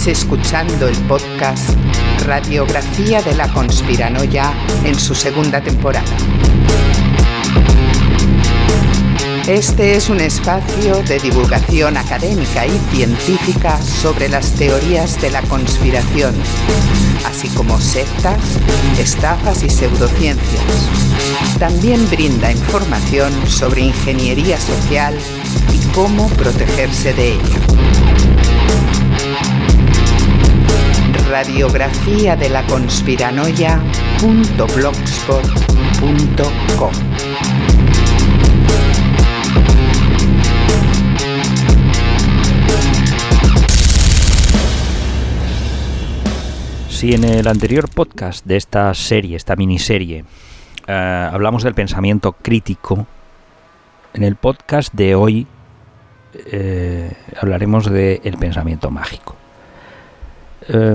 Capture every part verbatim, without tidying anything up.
escuchando el podcast Radiografía de la Conspiranoia en su segunda temporada. Este es un espacio de divulgación académica y científica sobre las teorías de la conspiración, así como sectas, estafas y pseudociencias. También brinda información sobre ingeniería social y cómo protegerse de ella. Radiografía de la Conspiranoia punto blogspot punto com. Si en el anterior podcast de esta serie, esta miniserie, eh, hablamos del pensamiento crítico, en el podcast de hoy eh, hablaremos del pensamiento mágico. Eh,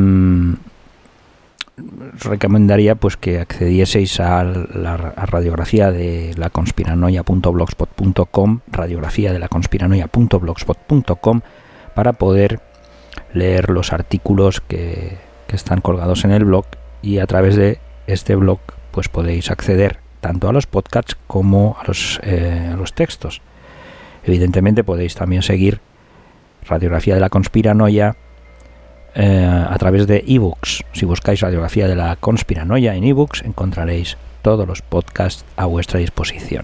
os recomendaría pues que accedieseis a la a radiografía de la conspiranoia punto blogspot punto com, radiografía de la conspiranoia punto blogspot punto com, para poder leer los artículos que que están colgados en el blog, y a través de este blog pues podéis acceder tanto a los podcasts como a los, eh, a los textos. Evidentemente podéis también seguir Radiografía de la Conspiranoia eh, a través de ebooks. Si buscáis Radiografía de la Conspiranoia en ebooks encontraréis todos los podcasts a vuestra disposición.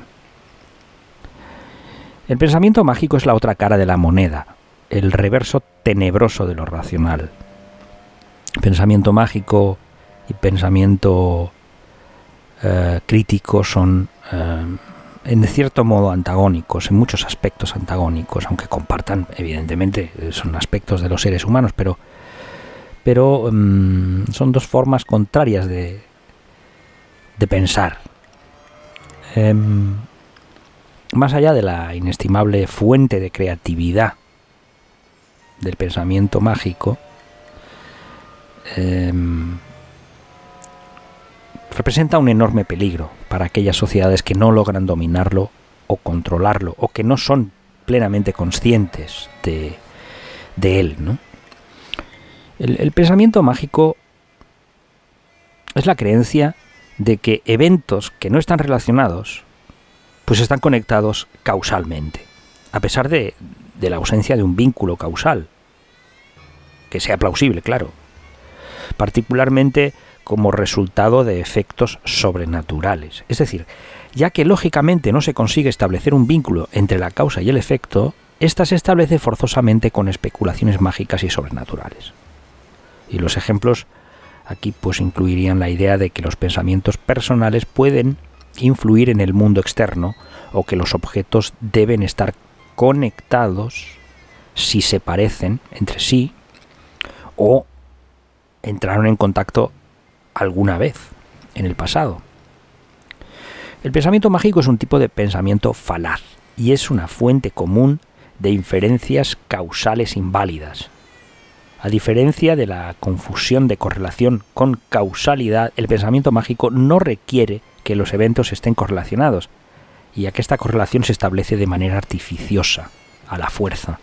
El pensamiento mágico es la otra cara de la moneda, el reverso tenebroso de lo racional. Pensamiento mágico y pensamiento eh, crítico son eh, en cierto modo antagónicos, en muchos aspectos antagónicos, aunque compartan, evidentemente, son aspectos de los seres humanos, pero, pero um, son dos formas contrarias de, de pensar. Eh, más allá de la inestimable fuente de creatividad del pensamiento mágico, Eh, representa un enorme peligro para aquellas sociedades que no logran dominarlo o controlarlo, o que no son plenamente conscientes de, de él, ¿no? El, el pensamiento mágico es la creencia de que eventos que no están relacionados pues están conectados causalmente, a pesar de, de la ausencia de un vínculo causal que sea plausible, claro, particularmente como resultado de efectos sobrenaturales. Es decir, ya que lógicamente no se consigue establecer un vínculo entre la causa y el efecto, ésta se establece forzosamente con especulaciones mágicas y sobrenaturales. Y los ejemplos aquí pues incluirían la idea de que los pensamientos personales pueden influir en el mundo externo, o que los objetos deben estar conectados si se parecen entre sí o entraron en contacto alguna vez en el pasado. El pensamiento mágico es un tipo de pensamiento falaz y es una fuente común de inferencias causales inválidas. A diferencia de la confusión de correlación con causalidad, el pensamiento mágico no requiere que los eventos estén correlacionados, ya que esta correlación se establece de manera artificiosa, a la fuerza.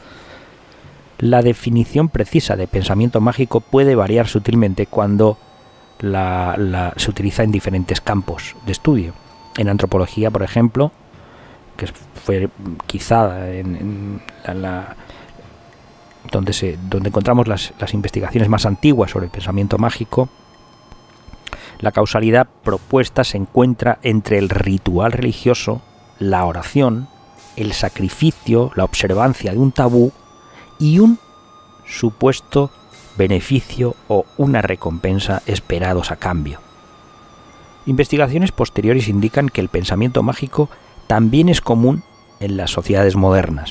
La definición precisa de pensamiento mágico puede variar sutilmente cuando la, la, se utiliza en diferentes campos de estudio. En antropología, por ejemplo, que fue quizá en, en la, la, donde, se, donde encontramos las, las investigaciones más antiguas sobre el pensamiento mágico, la causalidad propuesta se encuentra entre el ritual religioso, la oración, el sacrificio, la observancia de un tabú y un supuesto beneficio o una recompensa esperados a cambio. Investigaciones posteriores indican que el pensamiento mágico también es común en las sociedades modernas.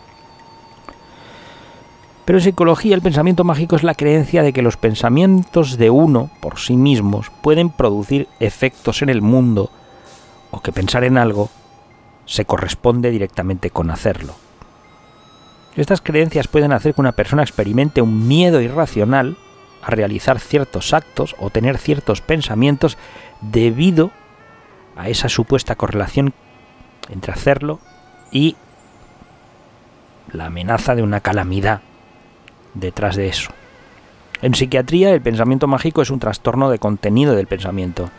Pero en psicología el pensamiento mágico es la creencia de que los pensamientos de uno por sí mismos pueden producir efectos en el mundo, o que pensar en algo se corresponde directamente con hacerlo. Estas creencias pueden hacer que una persona experimente un miedo irracional a realizar ciertos actos o tener ciertos pensamientos debido a esa supuesta correlación entre hacerlo y la amenaza de una calamidad detrás de eso. En psiquiatría, el pensamiento mágico es un trastorno de contenido del pensamiento.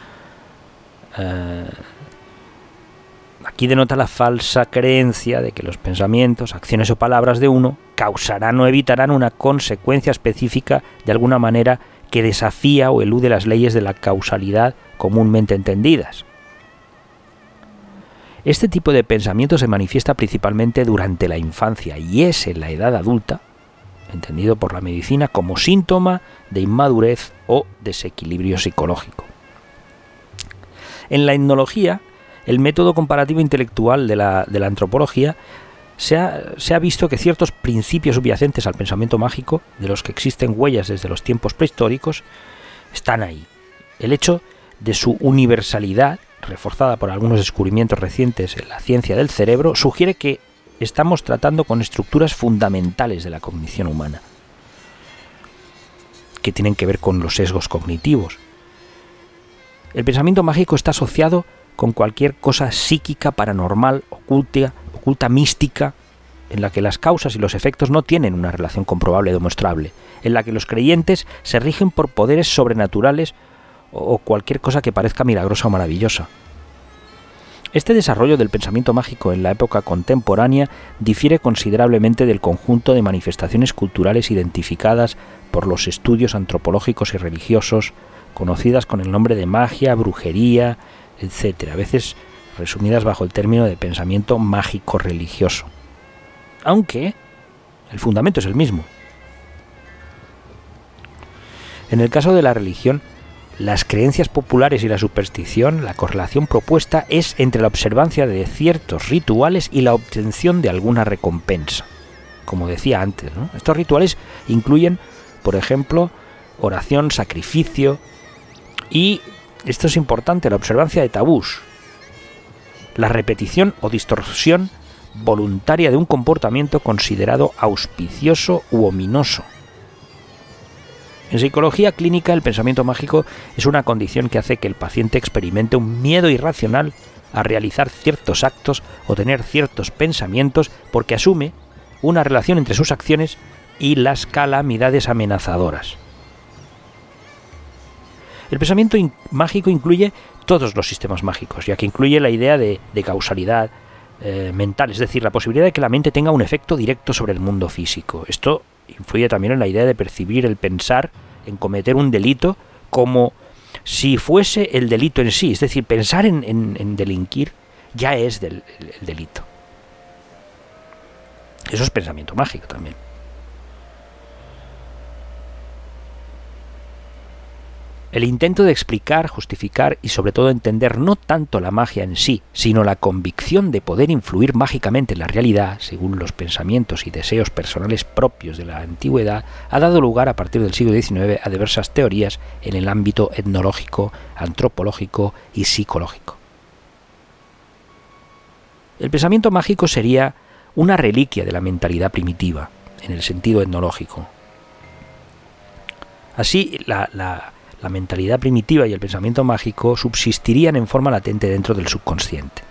Eh, aquí denota la falsa creencia de que los pensamientos, acciones o palabras de uno causarán o evitarán una consecuencia específica de alguna manera que desafía o elude las leyes de la causalidad comúnmente entendidas. Este tipo de pensamiento se manifiesta principalmente durante la infancia y es en la edad adulta, entendido por la medicina como síntoma de inmadurez o desequilibrio psicológico. En la etnología, el método comparativo intelectual de la, de la antropología, se ha, se ha visto que ciertos principios subyacentes al pensamiento mágico, de los que existen huellas desde los tiempos prehistóricos, están ahí. El hecho de su universalidad, reforzada por algunos descubrimientos recientes en la ciencia del cerebro, sugiere que estamos tratando con estructuras fundamentales de la cognición humana, que tienen que ver con los sesgos cognitivos. El pensamiento mágico está asociado con cualquier cosa psíquica, paranormal, oculta, oculta, mística, en la que las causas y los efectos no tienen una relación comprobable o demostrable, en la que los creyentes se rigen por poderes sobrenaturales o cualquier cosa que parezca milagrosa o maravillosa. Este desarrollo del pensamiento mágico en la época contemporánea difiere considerablemente del conjunto de manifestaciones culturales identificadas por los estudios antropológicos y religiosos, conocidas con el nombre de magia, brujería, etcétera, a veces resumidas bajo el término de pensamiento mágico religioso. Aunque el fundamento es el mismo. En el caso de la religión, las creencias populares y la superstición, la correlación propuesta es entre la observancia de ciertos rituales y la obtención de alguna recompensa. Como decía antes, ¿no? Estos rituales incluyen, por ejemplo, oración, sacrificio y, esto es importante, la observancia de tabús, la repetición o distorsión voluntaria de un comportamiento considerado auspicioso u ominoso. En psicología clínica, el pensamiento mágico es una condición que hace que el paciente experimente un miedo irracional a realizar ciertos actos o tener ciertos pensamientos porque asume una relación entre sus acciones y las calamidades amenazadoras. El pensamiento in- mágico incluye todos los sistemas mágicos, ya que incluye la idea de, de causalidad eh, mental, es decir, la posibilidad de que la mente tenga un efecto directo sobre el mundo físico. Esto influye también en la idea de percibir el pensar en cometer un delito como si fuese el delito en sí, es decir, pensar en, en, en delinquir ya es del, el, el delito. Eso es pensamiento mágico también. El intento de explicar, justificar y sobre todo entender no tanto la magia en sí, sino la convicción de poder influir mágicamente en la realidad, según los pensamientos y deseos personales propios de la antigüedad, ha dado lugar a partir del siglo diecinueve a diversas teorías en el ámbito etnológico, antropológico y psicológico. El pensamiento mágico sería una reliquia de la mentalidad primitiva, en el sentido etnológico. Así, la, la La mentalidad primitiva y el pensamiento mágico subsistirían en forma latente dentro del subconsciente.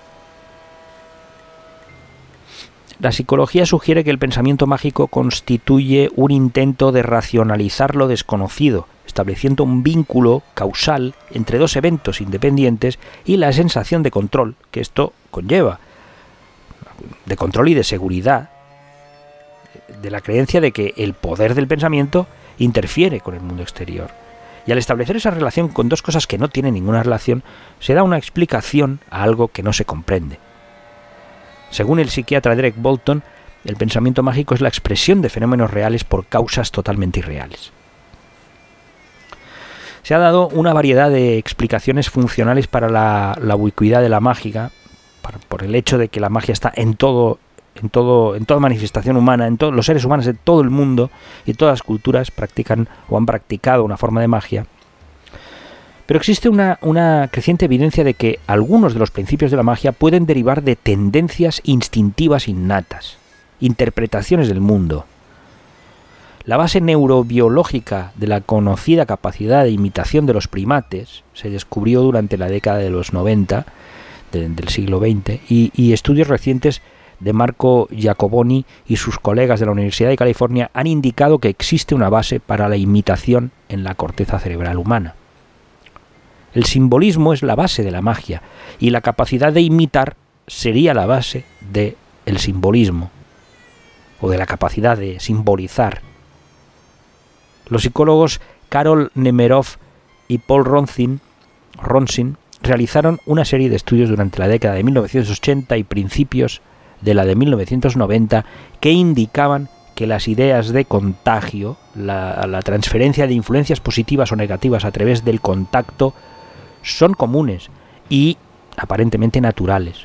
La psicología sugiere que el pensamiento mágico constituye un intento de racionalizar lo desconocido, estableciendo un vínculo causal entre dos eventos independientes y la sensación de control que esto conlleva, de control y de seguridad, de la creencia de que el poder del pensamiento interfiere con el mundo exterior. Y al establecer esa relación con dos cosas que no tienen ninguna relación, se da una explicación a algo que no se comprende. Según el psiquiatra Derek Bolton, el pensamiento mágico es la expresión de fenómenos reales por causas totalmente irreales. Se ha dado una variedad de explicaciones funcionales para la, la ubicuidad de la magia, para, por el hecho de que la magia está en todo en todo en toda manifestación humana, en todos los seres humanos de todo el mundo y todas las culturas practican o han practicado una forma de magia. Pero existe una, una creciente evidencia de que algunos de los principios de la magia pueden derivar de tendencias instintivas innatas, interpretaciones del mundo. La base neurobiológica de la conocida capacidad de imitación de los primates se descubrió durante la década de los noventa de, del siglo veinte y, y estudios recientes de Marco Giacoboni y sus colegas de la Universidad de California han indicado que existe una base para la imitación en la corteza cerebral humana. El simbolismo es la base de la magia y la capacidad de imitar sería la base del simbolismo o de la capacidad de simbolizar. Los psicólogos Karol Nemerov y Paul Ronsin, Ronsin realizaron una serie de estudios durante la década de mil novecientos ochenta y principios de la de mil novecientos noventa que indicaban que las ideas de contagio, la, la transferencia de influencias positivas o negativas a través del contacto, son comunes y aparentemente naturales.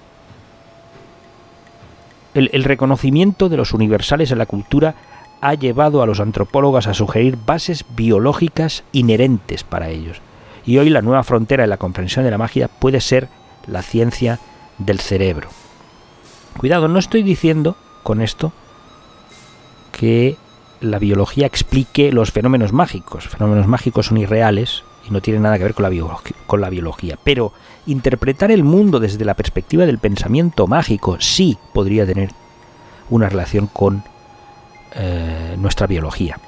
El, el reconocimiento de los universales en la cultura ha llevado a los antropólogos a sugerir bases biológicas inherentes para ellos. Y hoy la nueva frontera en la comprensión de la magia puede ser la ciencia del cerebro. Cuidado, no estoy diciendo con esto que la biología explique los fenómenos mágicos. Fenómenos mágicos son irreales y no tienen nada que ver con la, biolog- con la biología. Pero interpretar el mundo desde la perspectiva del pensamiento mágico sí podría tener una relación con eh, nuestra biología.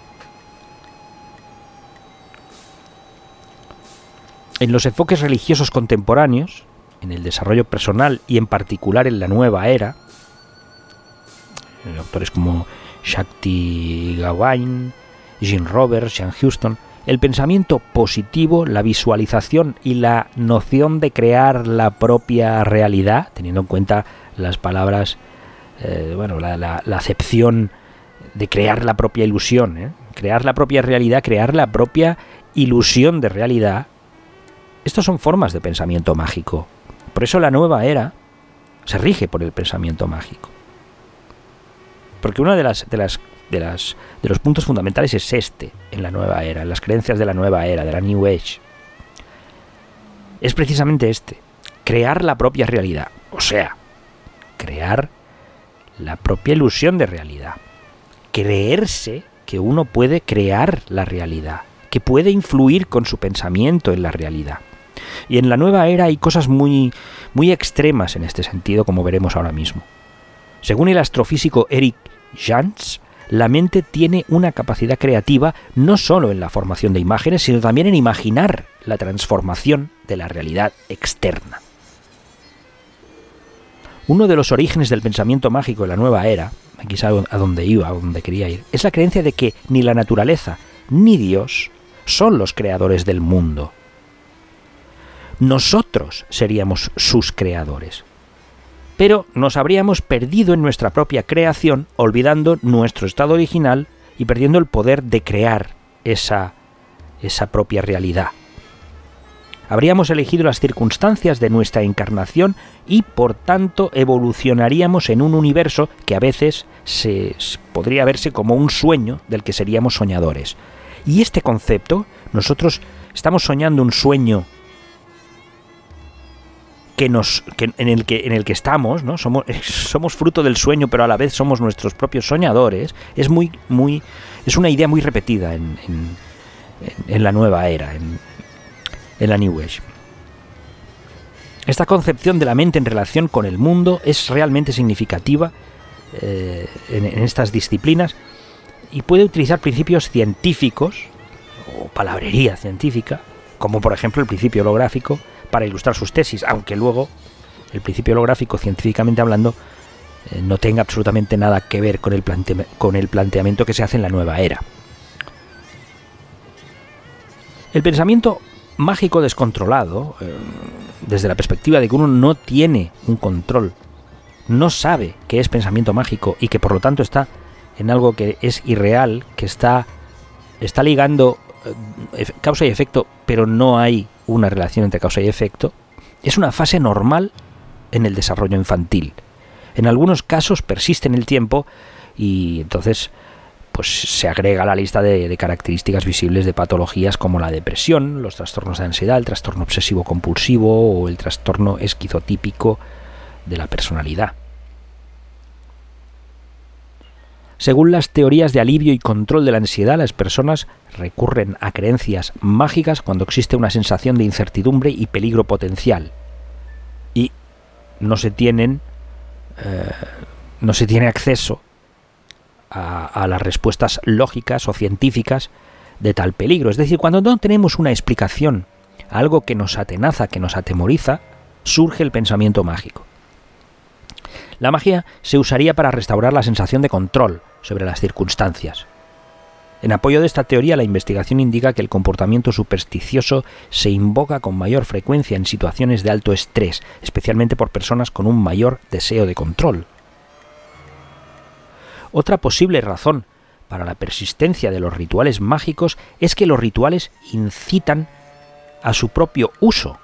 En los enfoques religiosos contemporáneos, en el desarrollo personal y en particular en la nueva era, autores como Shakti Gawain, Gene Roberts, Sean Houston, el pensamiento positivo, la visualización y la noción de crear la propia realidad, teniendo en cuenta las palabras, eh, bueno, la, la, la acepción de crear la propia ilusión, ¿eh? crear la propia realidad, crear la propia ilusión de realidad. Estas son formas de pensamiento mágico. Por eso la nueva era se rige por el pensamiento mágico. Porque uno de las de las de las de los puntos fundamentales es este en la nueva era, en las creencias de la nueva era, de la New Age. Es precisamente este, crear la propia realidad, o sea, crear la propia ilusión de realidad. Creerse que uno puede crear la realidad, que puede influir con su pensamiento en la realidad. Y en la nueva era hay cosas muy, muy extremas en este sentido, como veremos ahora mismo. Según el astrofísico Eric Jans, la mente tiene una capacidad creativa no solo en la formación de imágenes, sino también en imaginar la transformación de la realidad externa. Uno de los orígenes del pensamiento mágico en la nueva era, aquí es a donde iba, a donde quería ir, es la creencia de que ni la naturaleza ni Dios son los creadores del mundo. Nosotros seríamos sus creadores. Pero nos habríamos perdido en nuestra propia creación, olvidando nuestro estado original y perdiendo el poder de crear esa, esa propia realidad. Habríamos elegido las circunstancias de nuestra encarnación y, por tanto, evolucionaríamos en un universo que a veces se, se podría verse como un sueño del que seríamos soñadores. Y este concepto, nosotros estamos soñando un sueño que nos que en el que en el que estamos, ¿no? Somos somos fruto del sueño, pero a la vez somos nuestros propios soñadores. Es muy muy es una idea muy repetida en, en, en la nueva era, en, en la New Age. Esta concepción de la mente en relación con el mundo es realmente significativa eh, en, en estas disciplinas y puede utilizar principios científicos o palabrería científica, como por ejemplo el principio holográfico, para ilustrar sus tesis, aunque luego el principio holográfico, científicamente hablando, eh, no tenga absolutamente nada que ver con el, plante- con el planteamiento que se hace en la nueva era. El pensamiento mágico descontrolado, eh, desde la perspectiva de que uno no tiene un control, no sabe qué es pensamiento mágico y que por lo tanto está en algo que es irreal, que está, está ligando eh, causa y efecto, pero no hay una relación entre causa y efecto, es una fase normal en el desarrollo infantil. En algunos casos persiste en el tiempo y entonces pues se agrega a la lista de, de características visibles de patologías como la depresión, los trastornos de ansiedad, el trastorno obsesivo-compulsivo o el trastorno esquizotípico de la personalidad. Según las teorías de alivio y control de la ansiedad, las personas recurren a creencias mágicas cuando existe una sensación de incertidumbre y peligro potencial. Y no se tienen eh, no se tiene acceso a, a las respuestas lógicas o científicas de tal peligro. Es decir, cuando no tenemos una explicación a algo que nos atenaza, que nos atemoriza, surge el pensamiento mágico. La magia se usaría para restaurar la sensación de control sobre las circunstancias. En apoyo de esta teoría, la investigación indica que el comportamiento supersticioso se invoca con mayor frecuencia en situaciones de alto estrés, especialmente por personas con un mayor deseo de control. Otra posible razón para la persistencia de los rituales mágicos es que los rituales incitan a su propio uso,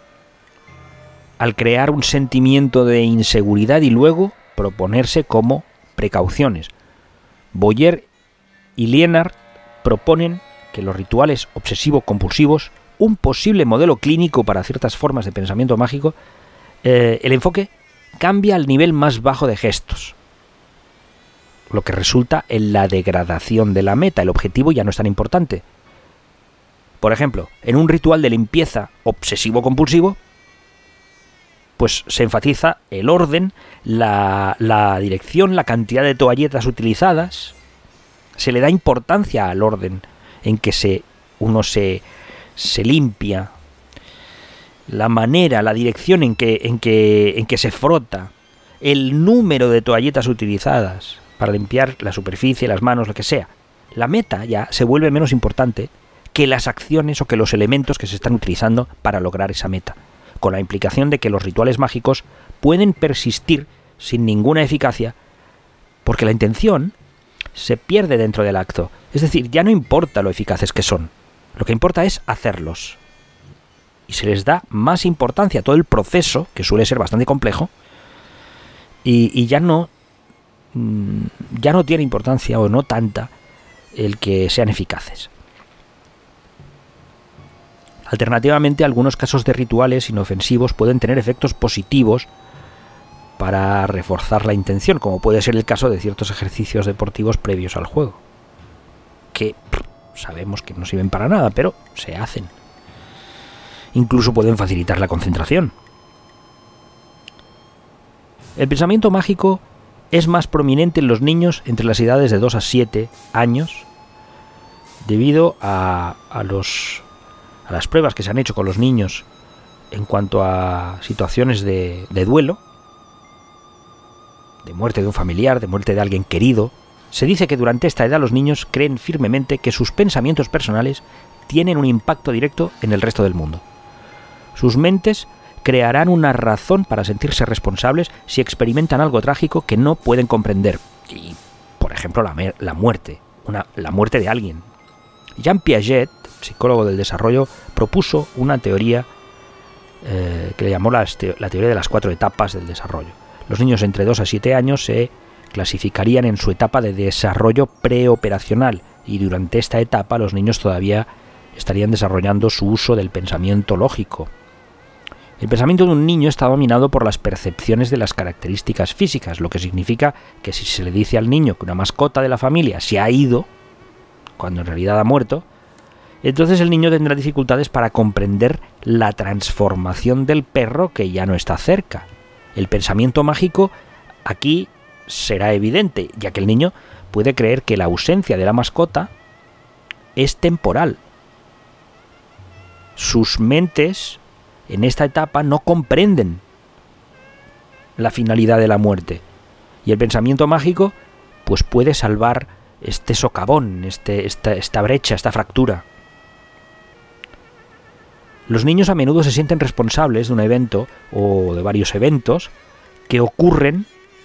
al crear un sentimiento de inseguridad y luego proponerse como precauciones. Boyer y Lienard proponen que los rituales obsesivo-compulsivos, un posible modelo clínico para ciertas formas de pensamiento mágico, eh, el enfoque cambia al nivel más bajo de gestos, lo que resulta en la degradación de la meta. El objetivo ya no es tan importante. Por ejemplo, en un ritual de limpieza obsesivo-compulsivo, pues se enfatiza el orden, la, la dirección, la cantidad de toalletas utilizadas. Se le da importancia al orden en que se, uno se, se limpia, la manera, la dirección en que, en, que, en que se frota, el número de toalletas utilizadas para limpiar la superficie, las manos, lo que sea. La meta ya se vuelve menos importante que las acciones o que los elementos que se están utilizando para lograr esa meta, con la implicación de que los rituales mágicos pueden persistir sin ninguna eficacia porque la intención se pierde dentro del acto. Es decir, ya no importa lo eficaces que son, lo que importa es hacerlos. Y se les da más importancia a todo el proceso, que suele ser bastante complejo, y, y ya no ya no tiene importancia o no tanta el que sean eficaces. Alternativamente, algunos casos de rituales inofensivos pueden tener efectos positivos para reforzar la intención, como puede ser el caso de ciertos ejercicios deportivos previos al juego, que pff, sabemos que no sirven para nada, pero se hacen. Incluso pueden facilitar la concentración. El pensamiento mágico es más prominente en los niños entre las edades de dos a siete años, debido a, a los a las pruebas que se han hecho con los niños en cuanto a situaciones de, de duelo, de muerte de un familiar, de muerte de alguien querido. Se dice que durante esta edad los niños creen firmemente que sus pensamientos personales tienen un impacto directo en el resto del mundo. Sus mentes crearán una razón para sentirse responsables si experimentan algo trágico que no pueden comprender. Y, por ejemplo, la, la muerte, una, la muerte de alguien. Jean Piaget, psicólogo del desarrollo, propuso una teoría eh, que le llamó la, la teoría de las cuatro etapas del desarrollo. Los niños entre dos a siete años se clasificarían en su etapa de desarrollo preoperacional y durante esta etapa los niños todavía estarían desarrollando su uso del pensamiento lógico. El pensamiento de un niño está dominado por las percepciones de las características físicas, lo que significa que si se le dice al niño que una mascota de la familia se ha ido, cuando en realidad ha muerto, entonces el niño tendrá dificultades para comprender la transformación del perro que ya no está cerca. El pensamiento mágico aquí será evidente, ya que el niño puede creer que la ausencia de la mascota es temporal. Sus mentes en esta etapa no comprenden la finalidad de la muerte. Y el pensamiento mágico pues puede salvar este socavón, este, esta, esta brecha, esta fractura. Los niños a menudo se sienten responsables de un evento o de varios eventos que ocurren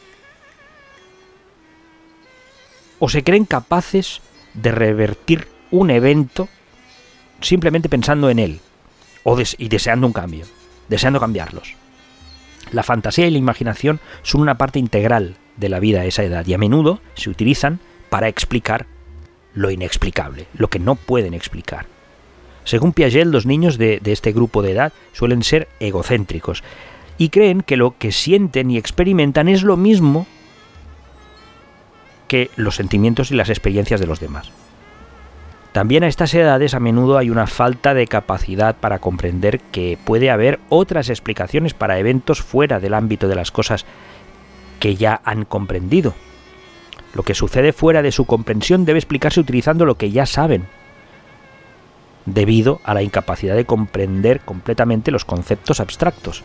o se creen capaces de revertir un evento simplemente pensando en él. O des- y deseando un cambio, deseando cambiarlos. La fantasía y la imaginación son una parte integral de la vida a esa edad y a menudo se utilizan para explicar lo inexplicable, lo que no pueden explicar. Según Piaget, los niños de, de este grupo de edad suelen ser egocéntricos y creen que lo que sienten y experimentan es lo mismo que los sentimientos y las experiencias de los demás. También a estas edades a menudo hay una falta de capacidad para comprender que puede haber otras explicaciones para eventos fuera del ámbito de las cosas que ya han comprendido. Lo que sucede fuera de su comprensión debe explicarse utilizando lo que ya saben, debido a la incapacidad de comprender completamente los conceptos abstractos.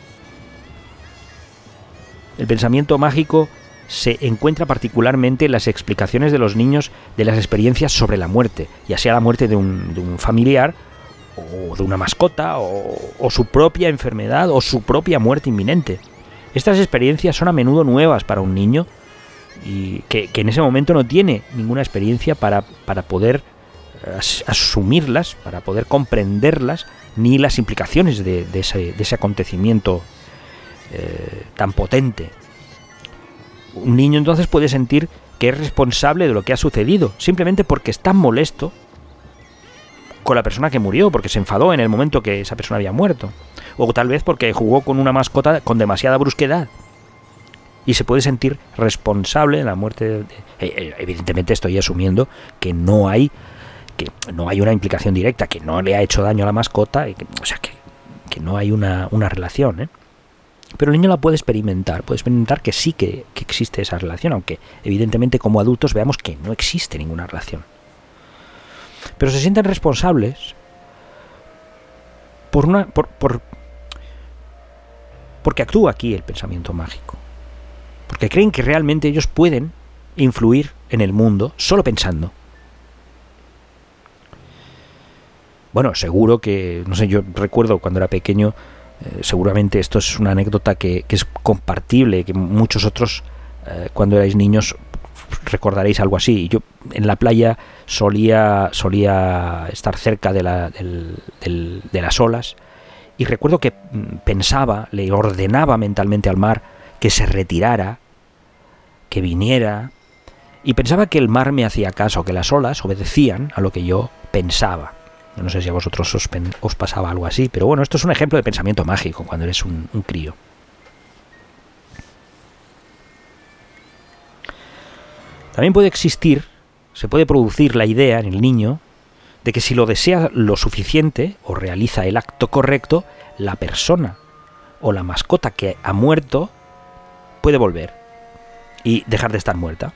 El pensamiento mágico se encuentra particularmente en las explicaciones de los niños de las experiencias sobre la muerte, ya sea la muerte de un, de un familiar, o de una mascota, o, o su propia enfermedad, o su propia muerte inminente. Estas experiencias son a menudo nuevas para un niño, y que, que en ese momento no tiene ninguna experiencia para, para poder as, asumirlas, para poder comprenderlas, ni las implicaciones de, de, ese, de ese acontecimiento eh, tan potente. Un niño entonces puede sentir que es responsable de lo que ha sucedido, simplemente porque está molesto con la persona que murió, porque se enfadó en el momento que esa persona había muerto, o tal vez porque jugó con una mascota con demasiada brusquedad, y se puede sentir responsable de la muerte de, de, evidentemente estoy asumiendo que no hay que no hay una implicación directa, que no le ha hecho daño a la mascota, y que, o sea que, que no hay una, una relación, ¿eh? Pero el niño la puede experimentar, puede experimentar que sí que, que existe esa relación, aunque evidentemente como adultos veamos que no existe ninguna relación. Pero se sienten responsables por una por, por porque actúa aquí el pensamiento mágico. Porque creen que realmente ellos pueden influir en el mundo solo pensando. Bueno, seguro que, no sé, yo recuerdo cuando era pequeño, eh, seguramente esto es una anécdota que, que es compartible, que muchos otros, eh, cuando erais niños, recordaréis algo así. Yo en la playa solía solía estar cerca de, la, del, del, de las olas, y recuerdo que pensaba, le ordenaba mentalmente al mar que se retirara, que viniera, y pensaba que el mar me hacía caso, que las olas obedecían a lo que yo pensaba. No sé si a vosotros os, pen, os pasaba algo así, pero bueno, esto es un ejemplo de pensamiento mágico cuando eres un, un crío. También puede existir, se puede producir la idea en el niño de que si lo desea lo suficiente o realiza el acto correcto, la persona o la mascota que ha muerto puede volver y dejar de estar muerta.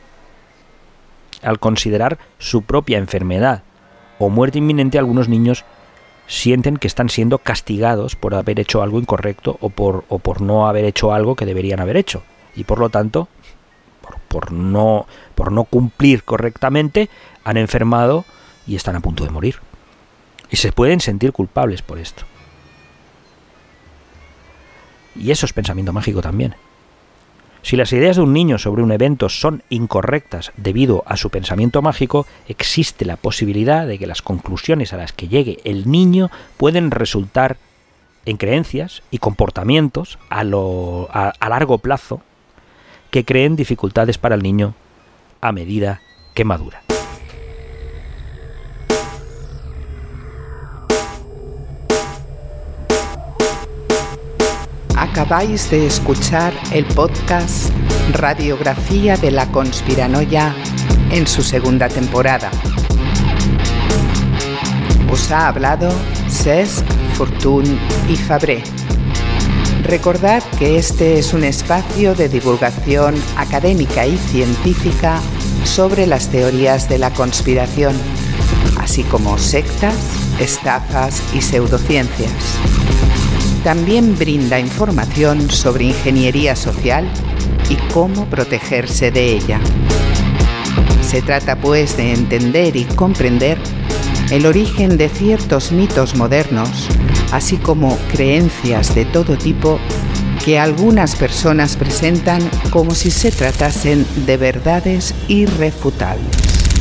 Al considerar su propia enfermedad o muerte inminente, algunos niños sienten que están siendo castigados por haber hecho algo incorrecto o por, o por no haber hecho algo que deberían haber hecho, y por lo tanto, por, por, no, por no cumplir correctamente, han enfermado y están a punto de morir. Y se pueden sentir culpables por esto. Y eso es pensamiento mágico también. Si las ideas de un niño sobre un evento son incorrectas debido a su pensamiento mágico, existe la posibilidad de que las conclusiones a las que llegue el niño pueden resultar en creencias y comportamientos a, lo, a, a largo plazo que creen dificultades para el niño a medida que madura. Acabáis de escuchar el podcast Radiografía de la Conspiranoia en su segunda temporada. Os ha hablado Cesc, Fortuny y Fabré. Recordad que este es un espacio de divulgación académica y científica sobre las teorías de la conspiración, así como sectas, estafas y pseudociencias. También brinda información sobre ingeniería social y cómo protegerse de ella. Se trata pues de entender y comprender el origen de ciertos mitos modernos, así como creencias de todo tipo que algunas personas presentan como si se tratasen de verdades irrefutables.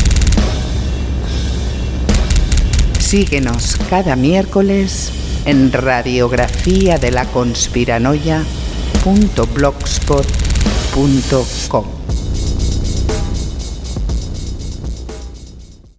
Síguenos cada miércoles en radiografía de la conspiranoia punto blogspot punto com.